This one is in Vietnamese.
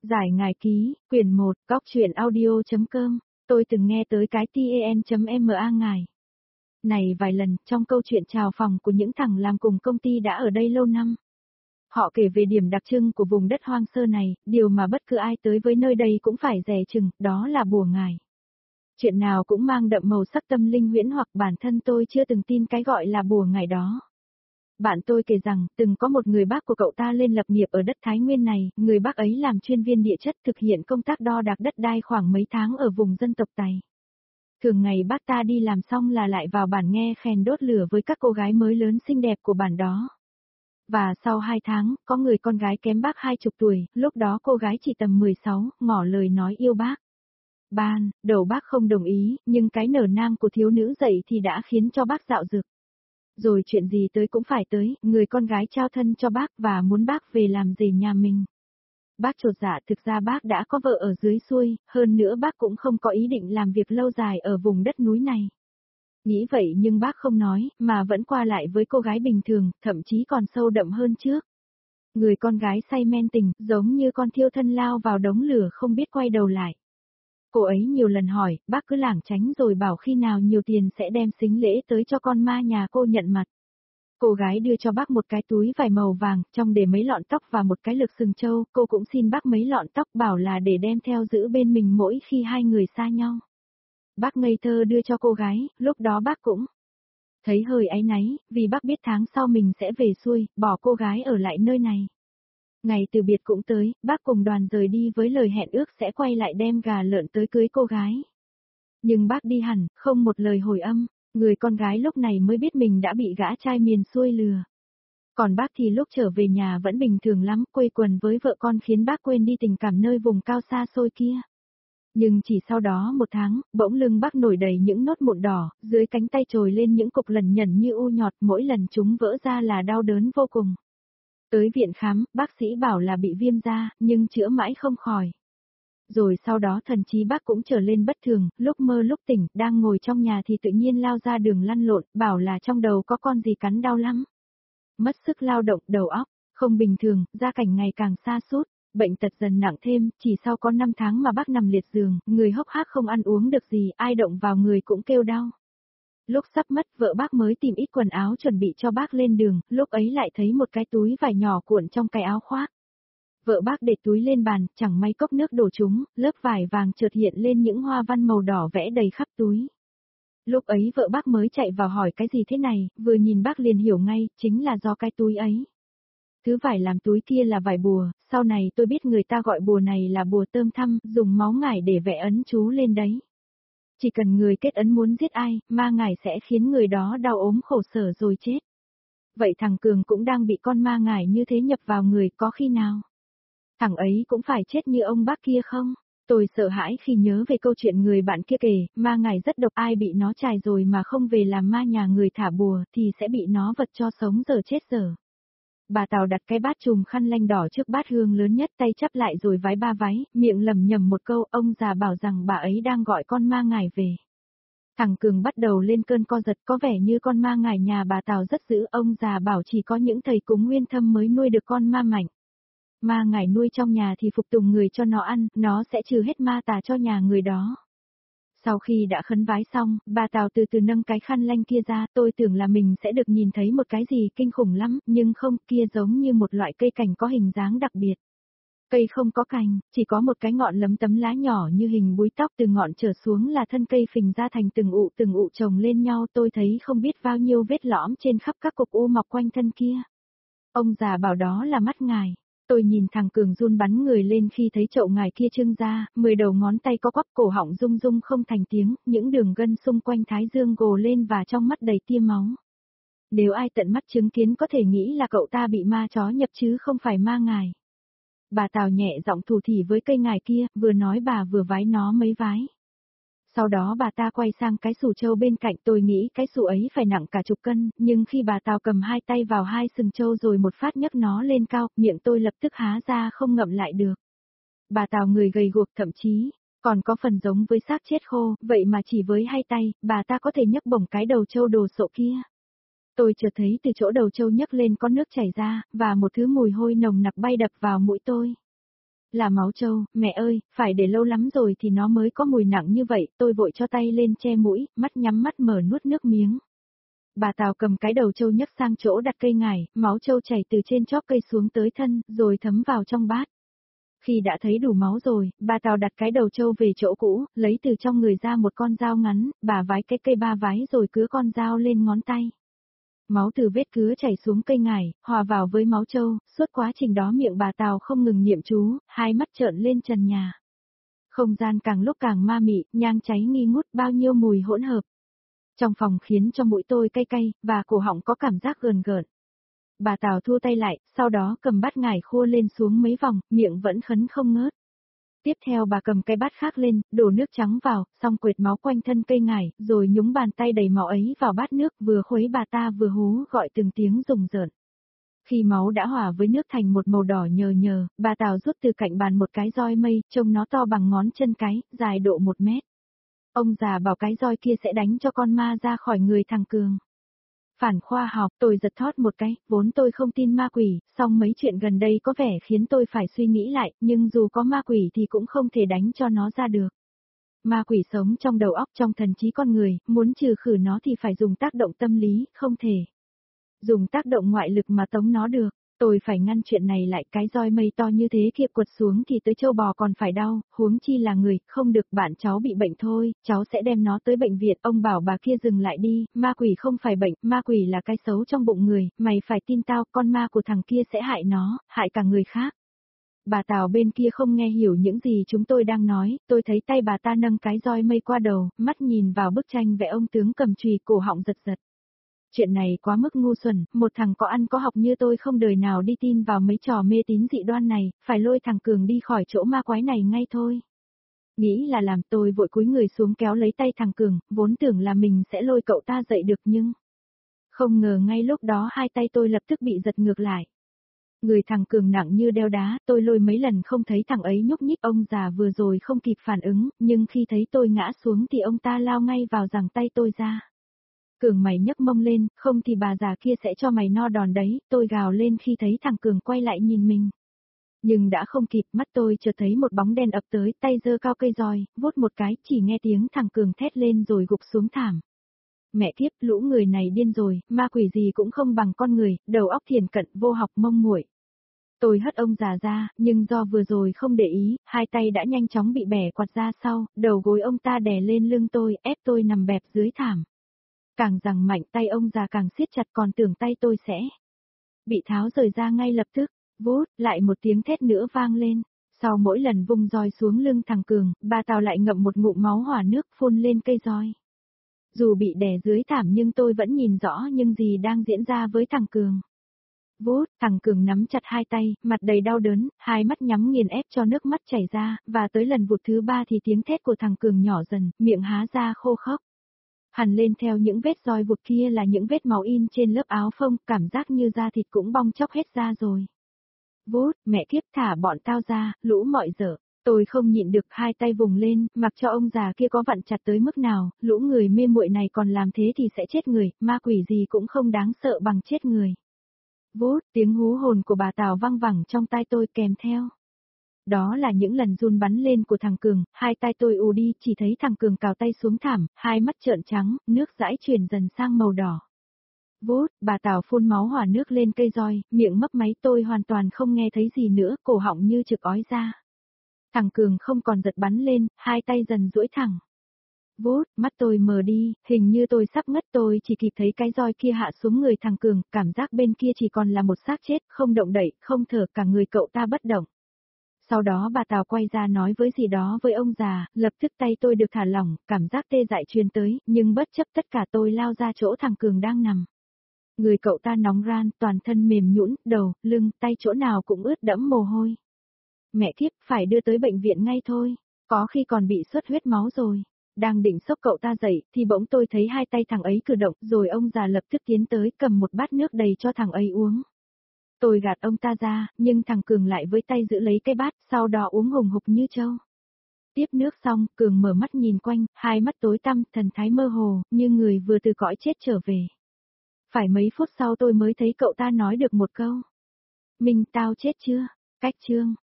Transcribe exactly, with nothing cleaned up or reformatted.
Giải ngài ký, quyển một, góc truyện audio.com, tôi từng nghe tới cái ten.ma ngài. Này vài lần, trong câu chuyện chào phòng của những thằng làm cùng công ty đã ở đây lâu năm. Họ kể về điểm đặc trưng của vùng đất hoang sơ này, điều mà bất cứ ai tới với nơi đây cũng phải dè chừng, đó là bùa ngài. Chuyện nào cũng mang đậm màu sắc tâm linh huyễn hoặc bản thân tôi chưa từng tin cái gọi là bùa ngài đó. Bạn tôi kể rằng, từng có một người bác của cậu ta lên lập nghiệp ở đất Thái Nguyên này, người bác ấy làm chuyên viên địa chất thực hiện công tác đo đạc đất đai khoảng mấy tháng ở vùng dân tộc Tày. Thường ngày bác ta đi làm xong là lại vào bản nghe khèn đốt lửa với các cô gái mới lớn xinh đẹp của bản đó. Và sau hai tháng, có người con gái kém bác hai chục tuổi, lúc đó cô gái chỉ tầm mười sáu, ngỏ lời nói yêu bác. Ban, đầu bác không đồng ý, nhưng cái nở nang của thiếu nữ dậy thì đã khiến cho bác dạo dực. Rồi chuyện gì tới cũng phải tới, người con gái trao thân cho bác và muốn bác về làm rể nhà mình. Bác chột dạ, thực ra bác đã có vợ ở dưới xuôi, hơn nữa bác cũng không có ý định làm việc lâu dài ở vùng đất núi này. Nghĩ vậy nhưng bác không nói, mà vẫn qua lại với cô gái bình thường, thậm chí còn sâu đậm hơn trước. Người con gái say men tình, giống như con thiêu thân lao vào đống lửa không biết quay đầu lại. Cô ấy nhiều lần hỏi, bác cứ lảng tránh rồi bảo khi nào nhiều tiền sẽ đem sính lễ tới cho con ma nhà cô nhận mặt. Cô gái đưa cho bác một cái túi vải màu vàng, trong để mấy lọn tóc và một cái lược sừng trâu, cô cũng xin bác mấy lọn tóc bảo là để đem theo giữ bên mình mỗi khi hai người xa nhau. Bác ngây thơ đưa cho cô gái, lúc đó bác cũng thấy hơi áy náy, vì bác biết tháng sau mình sẽ về xuôi, bỏ cô gái ở lại nơi này. Ngày từ biệt cũng tới, bác cùng đoàn rời đi với lời hẹn ước sẽ quay lại đem gà lợn tới cưới cô gái. Nhưng bác đi hẳn, không một lời hồi âm, người con gái lúc này mới biết mình đã bị gã trai miền xuôi lừa. Còn bác thì lúc trở về nhà vẫn bình thường lắm, quây quần với vợ con khiến bác quên đi tình cảm nơi vùng cao xa xôi kia. Nhưng chỉ sau đó một tháng, bỗng lưng bác nổi đầy những nốt mụn đỏ, dưới cánh tay trồi lên những cục lẩn nhẩn như u nhọt, mỗi lần chúng vỡ ra là đau đớn vô cùng. Tới viện khám, bác sĩ bảo là bị viêm da, nhưng chữa mãi không khỏi. Rồi sau đó thần trí bác cũng trở lên bất thường, lúc mơ lúc tỉnh, đang ngồi trong nhà thì tự nhiên lao ra đường lăn lộn, bảo là trong đầu có con gì cắn đau lắm. Mất sức lao động, đầu óc, không bình thường, gia cảnh ngày càng sa sút, bệnh tật dần nặng thêm, chỉ sau có năm tháng mà bác nằm liệt giường, người hốc hác không ăn uống được gì, ai động vào người cũng kêu đau. Lúc sắp mất, vợ bác mới tìm ít quần áo chuẩn bị cho bác lên đường, lúc ấy lại thấy một cái túi vải nhỏ cuộn trong cái áo khoác. Vợ bác để túi lên bàn, chẳng may cốc nước đổ trúng, lớp vải vàng chợt hiện lên những hoa văn màu đỏ vẽ đầy khắp túi. Lúc ấy vợ bác mới chạy vào hỏi cái gì thế này, vừa nhìn bác liền hiểu ngay, chính là do cái túi ấy. Thứ vải làm túi kia là vải bùa, sau này tôi biết người ta gọi bùa này là bùa tơm thăm, dùng máu ngải để vẽ ấn chú lên đấy. Chỉ cần người kết ấn muốn giết ai, ma ngải sẽ khiến người đó đau ốm khổ sở rồi chết. Vậy thằng Cường cũng đang bị con ma ngải như thế nhập vào người, có khi nào thằng ấy cũng phải chết như ông bác kia không? Tôi sợ hãi khi nhớ về câu chuyện người bạn kia kể, ma ngải rất độc, ai bị nó chài rồi mà không về làm ma nhà người thả bùa thì sẽ bị nó vật cho sống giờ chết giờ. Bà Tào đặt cái bát chùm khăn lanh đỏ trước bát hương lớn nhất, tay chắp lại rồi vái ba vái, miệng lẩm nhẩm một câu, ông già bảo rằng bà ấy đang gọi con ma ngải về. Thằng Cường bắt đầu lên cơn co giật, có vẻ như con ma ngải nhà bà Tào rất dữ, ông già bảo chỉ có những thầy cúng nguyên thâm mới nuôi được con ma mạnh. Ma ngải nuôi trong nhà thì phục tùng người cho nó ăn, nó sẽ trừ hết ma tà cho nhà người đó. Sau khi đã khấn vái xong, bà Tào từ từ nâng cái khăn lanh kia ra, tôi tưởng là mình sẽ được nhìn thấy một cái gì kinh khủng lắm, nhưng không, kia giống như một loại cây cảnh có hình dáng đặc biệt. Cây không có cành, chỉ có một cái ngọn lấm tấm lá nhỏ như hình búi tóc, từ ngọn trở xuống là thân cây phình ra thành từng ụ từng ụ chồng lên nhau, tôi thấy không biết bao nhiêu vết lõm trên khắp các cục u mọc quanh thân kia. Ông già bảo đó là mắt ngài. Tôi nhìn thằng Cường run bắn người lên khi thấy chậu ngài kia trưng ra, mười đầu ngón tay có quắp, cổ họng rung rung không thành tiếng, những đường gân xung quanh thái dương gồ lên và trong mắt đầy tia máu. Nếu ai tận mắt chứng kiến có thể nghĩ là cậu ta bị ma chó nhập chứ không phải ma ngài. Bà Tào nhẹ giọng thủ thỉ với cây ngài kia, vừa nói bà vừa vái nó mấy vái. Sau đó bà ta quay sang cái sù trâu bên cạnh, tôi nghĩ cái sù ấy phải nặng cả chục cân, nhưng khi bà Tào cầm hai tay vào hai sừng trâu rồi một phát nhấc nó lên cao, miệng tôi lập tức há ra không ngậm lại được. Bà Tào người gầy guộc, thậm chí còn có phần giống với xác chết khô, vậy mà chỉ với hai tay, bà ta có thể nhấc bổng cái đầu trâu đồ sộ kia. Tôi chợt thấy từ chỗ đầu trâu nhấc lên có nước chảy ra, và một thứ mùi hôi nồng nặc bay đập vào mũi tôi. Là máu trâu, mẹ ơi, phải để lâu lắm rồi thì nó mới có mùi nặng như vậy, tôi vội cho tay lên che mũi, mắt nhắm mắt mở nuốt nước miếng. Bà Tào cầm cái đầu trâu nhấc sang chỗ đặt cây ngải, máu trâu chảy từ trên chóp cây xuống tới thân, rồi thấm vào trong bát. Khi đã thấy đủ máu rồi, bà Tào đặt cái đầu trâu về chỗ cũ, lấy từ trong người ra một con dao ngắn, bà vái cái cây ba vái rồi cứa con dao lên ngón tay. Máu từ vết cứa chảy xuống cây ngải, hòa vào với máu trâu, suốt quá trình đó miệng bà Tào không ngừng niệm chú, hai mắt trợn lên trần nhà. Không gian càng lúc càng ma mị, nhang cháy nghi ngút bao nhiêu mùi hỗn hợp. Trong phòng khiến cho mũi tôi cay cay, và cổ họng có cảm giác gờn gợn. Bà Tào thua tay lại, sau đó cầm bát ngải khua lên xuống mấy vòng, miệng vẫn khấn không ngớt. Tiếp theo bà cầm cái bát khác lên, đổ nước trắng vào, xong quệt máu quanh thân cây ngải, rồi nhúng bàn tay đầy máu ấy vào bát nước, vừa khuấy bà ta vừa hú gọi từng tiếng rùng rợn. Khi máu đã hòa với nước thành một màu đỏ nhờ nhờ, bà Tào rút từ cạnh bàn một cái roi mây, trông nó to bằng ngón chân cái, dài độ một mét. Ông già bảo cái roi kia sẽ đánh cho con ma ra khỏi người thằng Cường. Phản khoa học, tôi giật thót một cái, vốn tôi không tin ma quỷ, song mấy chuyện gần đây có vẻ khiến tôi phải suy nghĩ lại, nhưng dù có ma quỷ thì cũng không thể đánh cho nó ra được. Ma quỷ sống trong đầu óc trong thần trí con người, muốn trừ khử nó thì phải dùng tác động tâm lý, không thể dùng tác động ngoại lực mà tống nó được. Tôi phải ngăn chuyện này lại, cái roi mây to như thế kia quật xuống thì tới châu bò còn phải đau, huống chi là người, không được, bạn cháu bị bệnh thôi, cháu sẽ đem nó tới bệnh viện. Ông bảo bà kia dừng lại đi, ma quỷ không phải bệnh, ma quỷ là cái xấu trong bụng người, mày phải tin tao, con ma của thằng kia sẽ hại nó, hại cả người khác. Bà Tào bên kia không nghe hiểu những gì chúng tôi đang nói, tôi thấy tay bà ta nâng cái roi mây qua đầu, mắt nhìn vào bức tranh vẽ ông tướng cầm chùy, cổ họng giật giật. Chuyện này quá mức ngu xuẩn, một thằng có ăn có học như tôi không đời nào đi tin vào mấy trò mê tín dị đoan này, phải lôi thằng Cường đi khỏi chỗ ma quái này ngay thôi. Nghĩ là làm, tôi vội cúi người xuống kéo lấy tay thằng Cường, vốn tưởng là mình sẽ lôi cậu ta dậy được nhưng... Không ngờ ngay lúc đó hai tay tôi lập tức bị giật ngược lại. Người thằng Cường nặng như đeo đá, tôi lôi mấy lần không thấy thằng ấy nhúc nhích. Ông già vừa rồi không kịp phản ứng, nhưng khi thấy tôi ngã xuống thì ông ta lao ngay vào giằng tay tôi ra. Cường, mày nhấc mông lên, không thì bà già kia sẽ cho mày no đòn đấy, tôi gào lên khi thấy thằng Cường quay lại nhìn mình. Nhưng đã không kịp, mắt tôi chợt thấy một bóng đen ập tới, tay giơ cao cây roi, vuốt một cái, chỉ nghe tiếng thằng Cường thét lên rồi gục xuống thảm. Mẹ kiếp, lũ người này điên rồi, ma quỷ gì cũng không bằng con người, đầu óc thiền cận, vô học mông muội. Tôi hất ông già ra, nhưng do vừa rồi không để ý, hai tay đã nhanh chóng bị bẻ quạt ra sau, đầu gối ông ta đè lên lưng tôi, ép tôi nằm bẹp dưới thảm. Càng giằng mạnh tay ông già càng siết chặt, còn tưởng tay tôi sẽ bị tháo rời ra ngay lập tức. Vút, lại một tiếng thét nữa vang lên. Sau mỗi lần vung roi xuống lưng thằng Cường, bà Tào lại ngậm một ngụm máu hỏa nước phun lên cây roi. Dù bị đè dưới thảm nhưng tôi vẫn nhìn rõ những gì đang diễn ra với thằng Cường. Vút, thằng Cường nắm chặt hai tay, mặt đầy đau đớn, hai mắt nhắm nghiền ép cho nước mắt chảy ra, và tới lần vụt thứ ba thì tiếng thét của thằng Cường nhỏ dần, miệng há ra khô khốc. Hằn lên theo những vết roi vụt kia là những vết máu in trên lớp áo phông, cảm giác như da thịt cũng bong chóc hết ra rồi. Vút, mẹ kiếp, thả bọn tao ra, lũ mọi dở. Tôi không nhịn được, hai tay vùng lên, mặc cho ông già kia có vặn chặt tới mức nào, lũ người mê muội này còn làm thế thì sẽ chết người, ma quỷ gì cũng không đáng sợ bằng chết người. Vút, tiếng hú hồn của bà Tào văng vẳng trong tai tôi kèm theo. Đó là những lần run bắn lên của thằng Cường, hai tay tôi ù đi, chỉ thấy thằng Cường cào tay xuống thảm, hai mắt trợn trắng, nước dãi chuyển dần sang màu đỏ. Vút, bà Tào phun máu hỏa nước lên cây roi, miệng mấp máy, tôi hoàn toàn không nghe thấy gì nữa, cổ họng như trực ói ra. Thằng Cường không còn giật bắn lên, hai tay dần duỗi thẳng. Vút, mắt tôi mờ đi, hình như tôi sắp ngất, tôi chỉ kịp thấy cái roi kia hạ xuống người thằng Cường, cảm giác bên kia chỉ còn là một xác chết, không động đậy, không thở, cả người cậu ta bất động. Sau đó bà Tào quay ra nói với gì đó với ông già, lập tức tay tôi được thả lỏng, cảm giác tê dại truyền tới, nhưng bất chấp tất cả tôi lao ra chỗ thằng Cường đang nằm. Người cậu ta nóng ran, toàn thân mềm nhũn, đầu, lưng, tay chỗ nào cũng ướt đẫm mồ hôi. Mẹ kiếp, phải đưa tới bệnh viện ngay thôi, có khi còn bị xuất huyết máu rồi. Đang định xốc cậu ta dậy, thì bỗng tôi thấy hai tay thằng ấy cử động, rồi ông già lập tức tiến tới cầm một bát nước đầy cho thằng ấy uống. Tôi gạt ông ta ra, nhưng thằng Cường lại với tay giữ lấy cái bát, sau đó uống hùng hục như trâu. Tiếp nước xong, Cường mở mắt nhìn quanh, hai mắt tối tăm, thần thái mơ hồ, như người vừa từ cõi chết trở về. Phải mấy phút sau tôi mới thấy cậu ta nói được một câu. Minh, tao chết chưa? Cách chương.